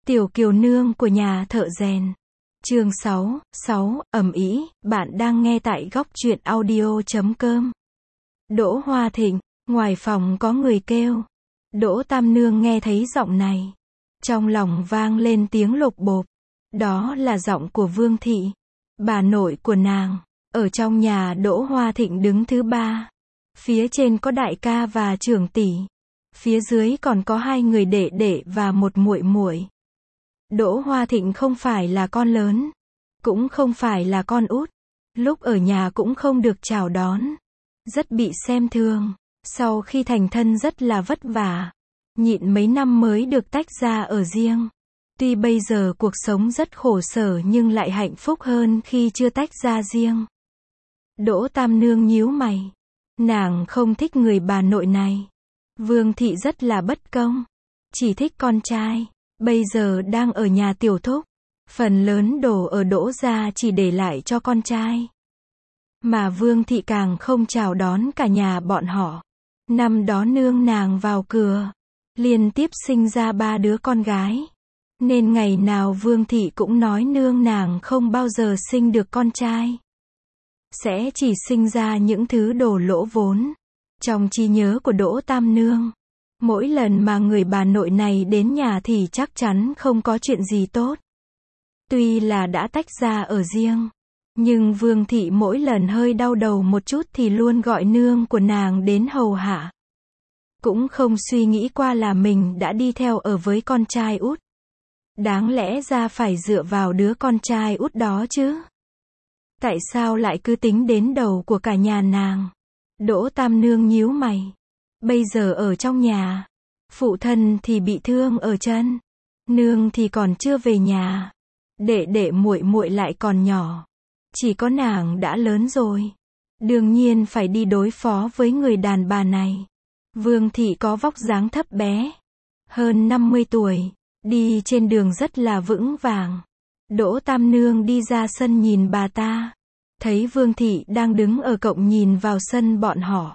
Tiểu kiều nương của nhà thợ rèn. Chương 6, ầm ĩ, bạn đang nghe tại góc truyện audio.com. Đỗ Hoa Thịnh, ngoài phòng có người kêu. Đỗ Tam Nương nghe thấy giọng này. Trong lòng vang lên tiếng lục bộp. Đó là giọng của Vương Thị, bà nội của nàng. Ở trong nhà Đỗ Hoa Thịnh đứng thứ ba. Phía trên có đại ca và trưởng tỷ. Phía dưới còn có hai người đệ đệ và một muội muội. Đỗ Hoa Thịnh không phải là con lớn, cũng không phải là con út. Lúc ở nhà cũng không được chào đón, rất bị xem thường. Sau khi thành thân rất là vất vả, nhịn mấy năm mới được tách ra ở riêng. Tuy bây giờ cuộc sống rất khổ sở nhưng lại hạnh phúc hơn khi chưa tách ra riêng. Đỗ Tam Nương nhíu mày. Nàng không thích người bà nội này. Vương Thị rất là bất công, chỉ thích con trai. Bây giờ đang ở nhà tiểu thúc, phần lớn đồ ở Đỗ gia chỉ để lại cho con trai. Mà Vương Thị càng không chào đón cả nhà bọn họ. Năm đó nương nàng vào cửa, liên tiếp sinh ra 3 đứa con gái. Nên ngày nào Vương Thị cũng nói nương nàng không bao giờ sinh được con trai. Sẽ chỉ sinh ra những thứ đồ lỗ vốn. Trong trí nhớ của Đỗ Tam Nương, mỗi lần mà người bà nội này đến nhà thì chắc chắn không có chuyện gì tốt. Tuy là đã tách ra ở riêng, nhưng Vương Thị mỗi lần hơi đau đầu một chút thì luôn gọi nương của nàng đến hầu hạ. Cũng không suy nghĩ qua là mình đã đi theo ở với con trai út. Đáng lẽ ra phải dựa vào đứa con trai út đó chứ. Tại sao lại cứ tính đến đầu của cả nhà nàng? Đỗ Tam Nương nhíu mày. Bây giờ ở trong nhà, phụ thân thì bị thương ở chân, nương thì còn chưa về nhà, đệ đệ muội muội lại còn nhỏ, chỉ có nàng đã lớn rồi, đương nhiên phải đi đối phó với người đàn bà này. Vương Thị có vóc dáng thấp bé, hơn 50 tuổi, đi trên đường rất là vững vàng. Đỗ Tam Nương đi ra sân nhìn bà ta, thấy Vương Thị đang đứng ở cổng nhìn vào sân bọn họ.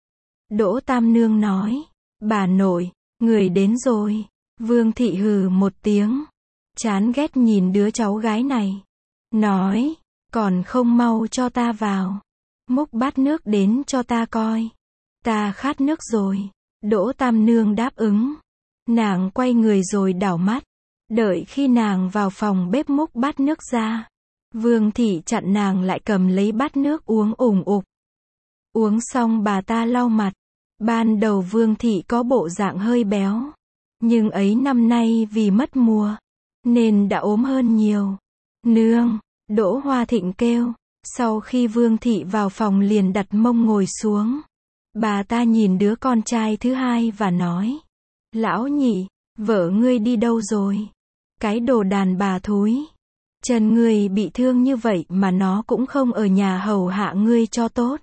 Đỗ Tam Nương nói, bà nội, người đến rồi. Vương Thị hừ một tiếng, chán ghét nhìn đứa cháu gái này. Nói, còn không mau cho ta vào. Múc bát nước đến cho ta coi. Ta khát nước rồi. Đỗ Tam Nương đáp ứng. Nàng quay người rồi đảo mắt. Đợi khi nàng vào phòng bếp múc bát nước ra, Vương Thị chặn nàng lại cầm lấy bát nước uống ủng ục. Uống xong bà ta lau mặt. Ban đầu Vương Thị có bộ dạng hơi béo, nhưng ấy năm nay vì mất mùa, nên đã ốm hơn nhiều. Nương, Đỗ Hoa Thịnh kêu. Sau khi Vương Thị vào phòng liền đặt mông ngồi xuống. Bà ta nhìn đứa con trai thứ hai và nói, lão nhị, vợ ngươi đi đâu rồi? Cái đồ đàn bà thúi. Chân ngươi bị thương như vậy mà nó cũng không ở nhà hầu hạ ngươi cho tốt.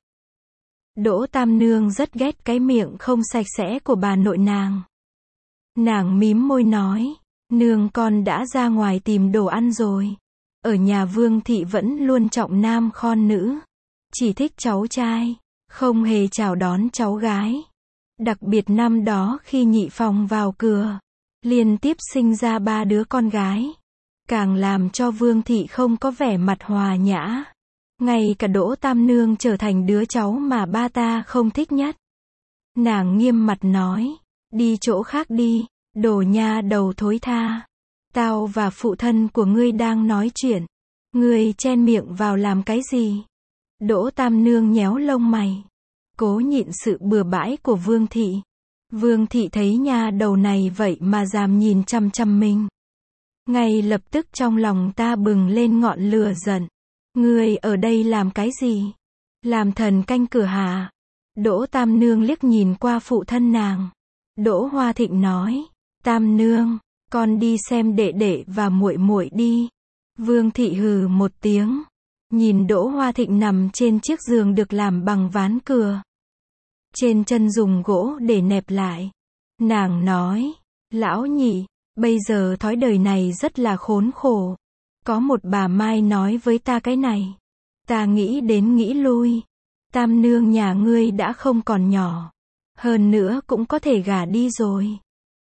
Đỗ Tam Nương rất ghét cái miệng không sạch sẽ của bà nội nàng. Nàng mím môi nói, nương con đã ra ngoài tìm đồ ăn rồi. Ở nhà Vương Thị vẫn luôn trọng nam khon nữ, chỉ thích cháu trai, không hề chào đón cháu gái. Đặc biệt năm đó khi nhị phòng vào cửa, liên tiếp sinh ra 3 đứa con gái, càng làm cho Vương Thị không có vẻ mặt hòa nhã. Ngay cả Đỗ Tam Nương trở thành đứa cháu mà ba ta không thích nhất. Nàng nghiêm mặt nói, đi chỗ khác đi, đồ nha đầu thối tha. Tao và phụ thân của ngươi đang nói chuyện, ngươi chen miệng vào làm cái gì? Đỗ Tam Nương nhéo lông mày, cố nhịn sự bừa bãi của Vương Thị. Vương Thị thấy nha đầu này vậy mà dám nhìn chằm chằm mình. Ngay lập tức trong lòng ta bừng lên ngọn lửa giận. Ngươi ở đây làm cái gì? Làm thần canh cửa hả? Đỗ Tam Nương liếc nhìn qua phụ thân nàng. Đỗ Hoa Thịnh nói, Tam Nương, con đi xem đệ đệ và muội muội đi. Vương Thị hừ một tiếng, nhìn Đỗ Hoa Thịnh nằm trên chiếc giường được làm bằng ván cửa, trên chân dùng gỗ để nẹp lại. Nàng nói, lão nhị, bây giờ thói đời này rất là khốn khổ. Có một bà Mai nói với ta cái này. Ta nghĩ đến nghĩ lui. Tam Nương nhà ngươi đã không còn nhỏ. Hơn nữa cũng có thể gả đi rồi.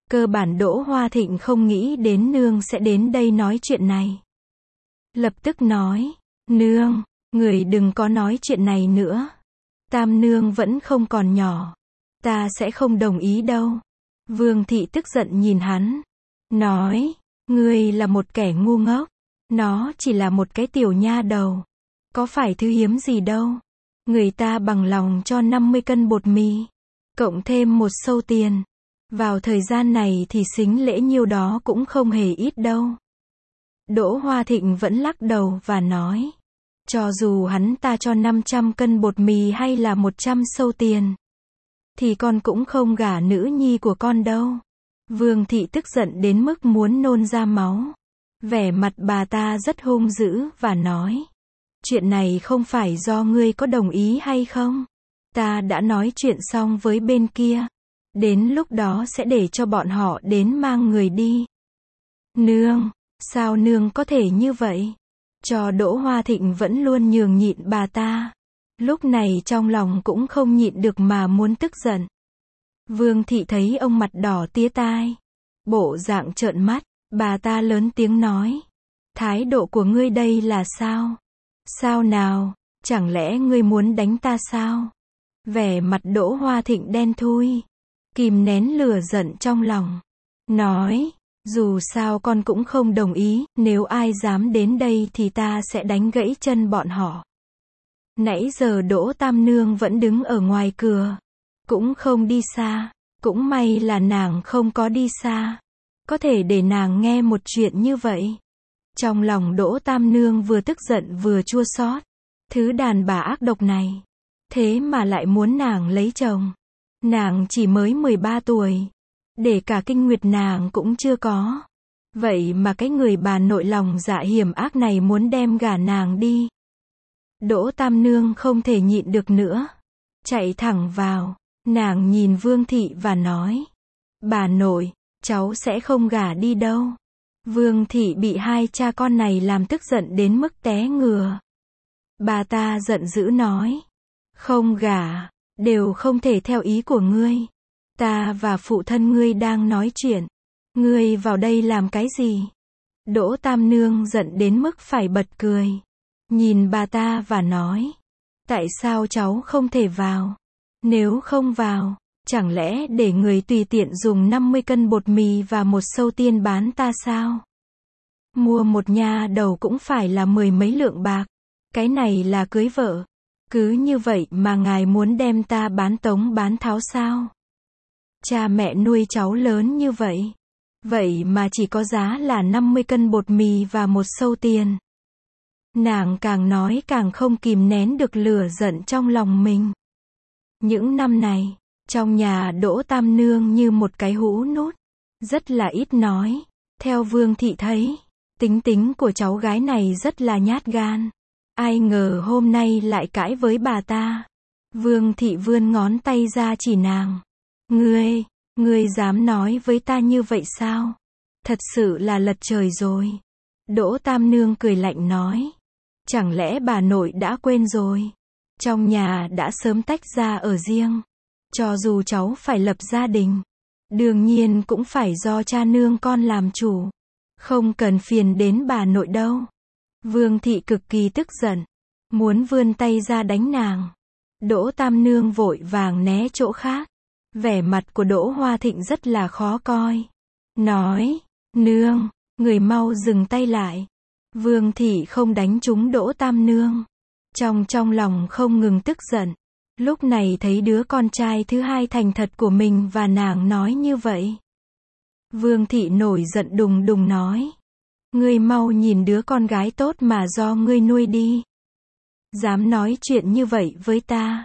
Cơ bản Đỗ Hoa Thịnh không nghĩ đến nương sẽ đến đây nói chuyện này. Lập tức nói, nương, người đừng có nói chuyện này nữa. Tam nương vẫn không còn nhỏ. Ta sẽ không đồng ý đâu. Vương thị tức giận nhìn hắn. Nói, ngươi là một kẻ ngu ngốc. Nó chỉ là một cái tiểu nha đầu. Có phải thứ hiếm gì đâu. Người ta bằng lòng cho 50 cân bột mì. Cộng thêm một sâu tiền. Vào thời gian này thì sính lễ nhiêu đó cũng không hề ít đâu. Đỗ Hoa Thịnh vẫn lắc đầu và nói. Cho dù hắn ta cho 500 cân bột mì hay là 100 sâu tiền. Thì con cũng không gả nữ nhi của con đâu. Vương thị tức giận đến mức muốn nôn ra máu. Vẻ mặt bà ta rất hung dữ và nói. Chuyện này không phải do ngươi có đồng ý hay không. Ta đã nói chuyện xong với bên kia. Đến lúc đó sẽ để cho bọn họ đến mang người đi. Nương, sao nương có thể như vậy? Cho Đỗ Hoa Thịnh vẫn luôn nhường nhịn bà ta. Lúc này trong lòng cũng không nhịn được mà muốn tức giận. Vương thị thấy ông mặt đỏ tía tai. Bộ dạng trợn mắt, bà ta lớn tiếng nói. Thái độ của ngươi đây là sao? Sao nào? Chẳng lẽ ngươi muốn đánh ta sao? Vẻ mặt Đỗ Hoa Thịnh đen thui. Kìm nén lửa giận trong lòng. Nói, dù sao con cũng không đồng ý, nếu ai dám đến đây thì ta sẽ đánh gãy chân bọn họ. Nãy giờ Đỗ Tam Nương vẫn đứng ở ngoài cửa. Cũng không đi xa. Cũng may là nàng không có đi xa. Có thể để nàng nghe một chuyện như vậy. Trong lòng Đỗ Tam Nương vừa tức giận vừa chua xót. Thứ đàn bà ác độc này. Thế mà lại muốn nàng lấy chồng. Nàng chỉ mới 13 tuổi. Để cả kinh nguyệt nàng cũng chưa có. Vậy mà cái người bà nội lòng dạ hiểm ác này muốn đem gả nàng đi. Đỗ Tam Nương không thể nhịn được nữa. Chạy thẳng vào. Nàng nhìn Vương thị và nói. Bà nội, cháu sẽ không gả đi đâu. Vương thị bị hai cha con này làm tức giận đến mức té ngửa. Bà ta giận dữ nói. Không gả, đều không thể theo ý của ngươi. Ta và phụ thân ngươi đang nói chuyện. Ngươi vào đây làm cái gì? Đỗ Tam Nương giận đến mức phải bật cười. Nhìn bà ta và nói. Tại sao cháu không thể vào? Nếu không vào, chẳng lẽ để người tùy tiện dùng 50 cân bột mì và một sâu tiên bán ta sao? Mua một nha đầu cũng phải là 10 mấy lượng bạc. Cái này là cưới vợ. Cứ như vậy mà ngài muốn đem ta bán tống bán tháo sao? Cha mẹ nuôi cháu lớn như vậy. Vậy mà chỉ có giá là 50 cân bột mì và một sâu tiền. Nàng càng nói càng không kìm nén được lửa giận trong lòng mình. Những năm này, trong nhà Đỗ Tam Nương như một cái hũ nút. Rất là ít nói. Theo Vương thị thấy, tính của cháu gái này rất là nhát gan. Ai ngờ hôm nay lại cãi với bà ta. Vương thị vươn ngón tay ra chỉ nàng. Ngươi dám nói với ta như vậy sao? Thật sự là lật trời rồi. Đỗ Tam Nương cười lạnh nói. Chẳng lẽ bà nội đã quên rồi? Trong nhà đã sớm tách ra ở riêng. Cho dù cháu phải lập gia đình, đương nhiên cũng phải do cha nương con làm chủ. Không cần phiền đến bà nội đâu. Vương thị cực kỳ tức giận. Muốn vươn tay ra đánh nàng. Đỗ Tam Nương vội vàng né chỗ khác. Vẻ mặt của Đỗ Hoa Thịnh rất là khó coi. Nói, nương, người mau dừng tay lại. Vương thị không đánh trúng Đỗ Tam Nương. Trong lòng không ngừng tức giận. Lúc này thấy đứa con trai thứ hai thành thật của mình và nàng nói như vậy. Vương thị nổi giận đùng đùng nói. Ngươi mau nhìn đứa con gái tốt mà do ngươi nuôi đi. Dám nói chuyện như vậy với ta.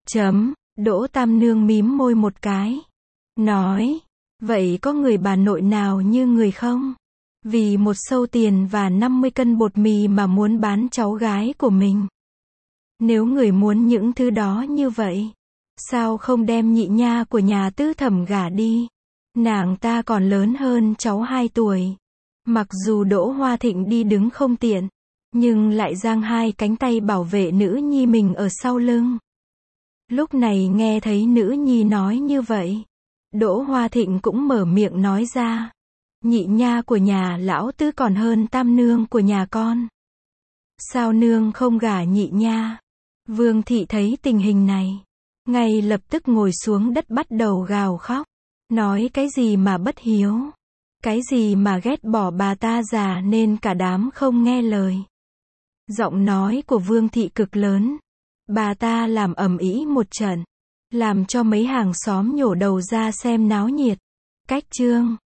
Đỗ Tam Nương mím môi một cái. Nói, vậy có người bà nội nào như người không? Vì một sâu tiền và 50 cân bột mì mà muốn bán cháu gái của mình. Nếu người muốn những thứ đó như vậy, sao không đem nhị nha của nhà Tư Thẩm gả đi? Nàng ta còn lớn hơn cháu 2 tuổi. Mặc dù Đỗ Hoa Thịnh đi đứng không tiện, nhưng lại giang hai cánh tay bảo vệ nữ nhi mình ở sau lưng. Lúc này nghe thấy nữ nhi nói như vậy, Đỗ Hoa Thịnh cũng mở miệng nói ra. Nhị nha của nhà lão tứ còn hơn tam nương của nhà con. Sao nương không gả nhị nha? Vương thị thấy tình hình này, ngay lập tức ngồi xuống đất bắt đầu gào khóc. Nói cái gì mà bất hiếu? Cái gì mà ghét bỏ bà ta già nên cả đám không nghe lời. Giọng nói của Vương thị cực lớn. Bà ta làm ầm ĩ một trận, làm cho mấy hàng xóm nhổ đầu ra xem náo nhiệt. Cách chương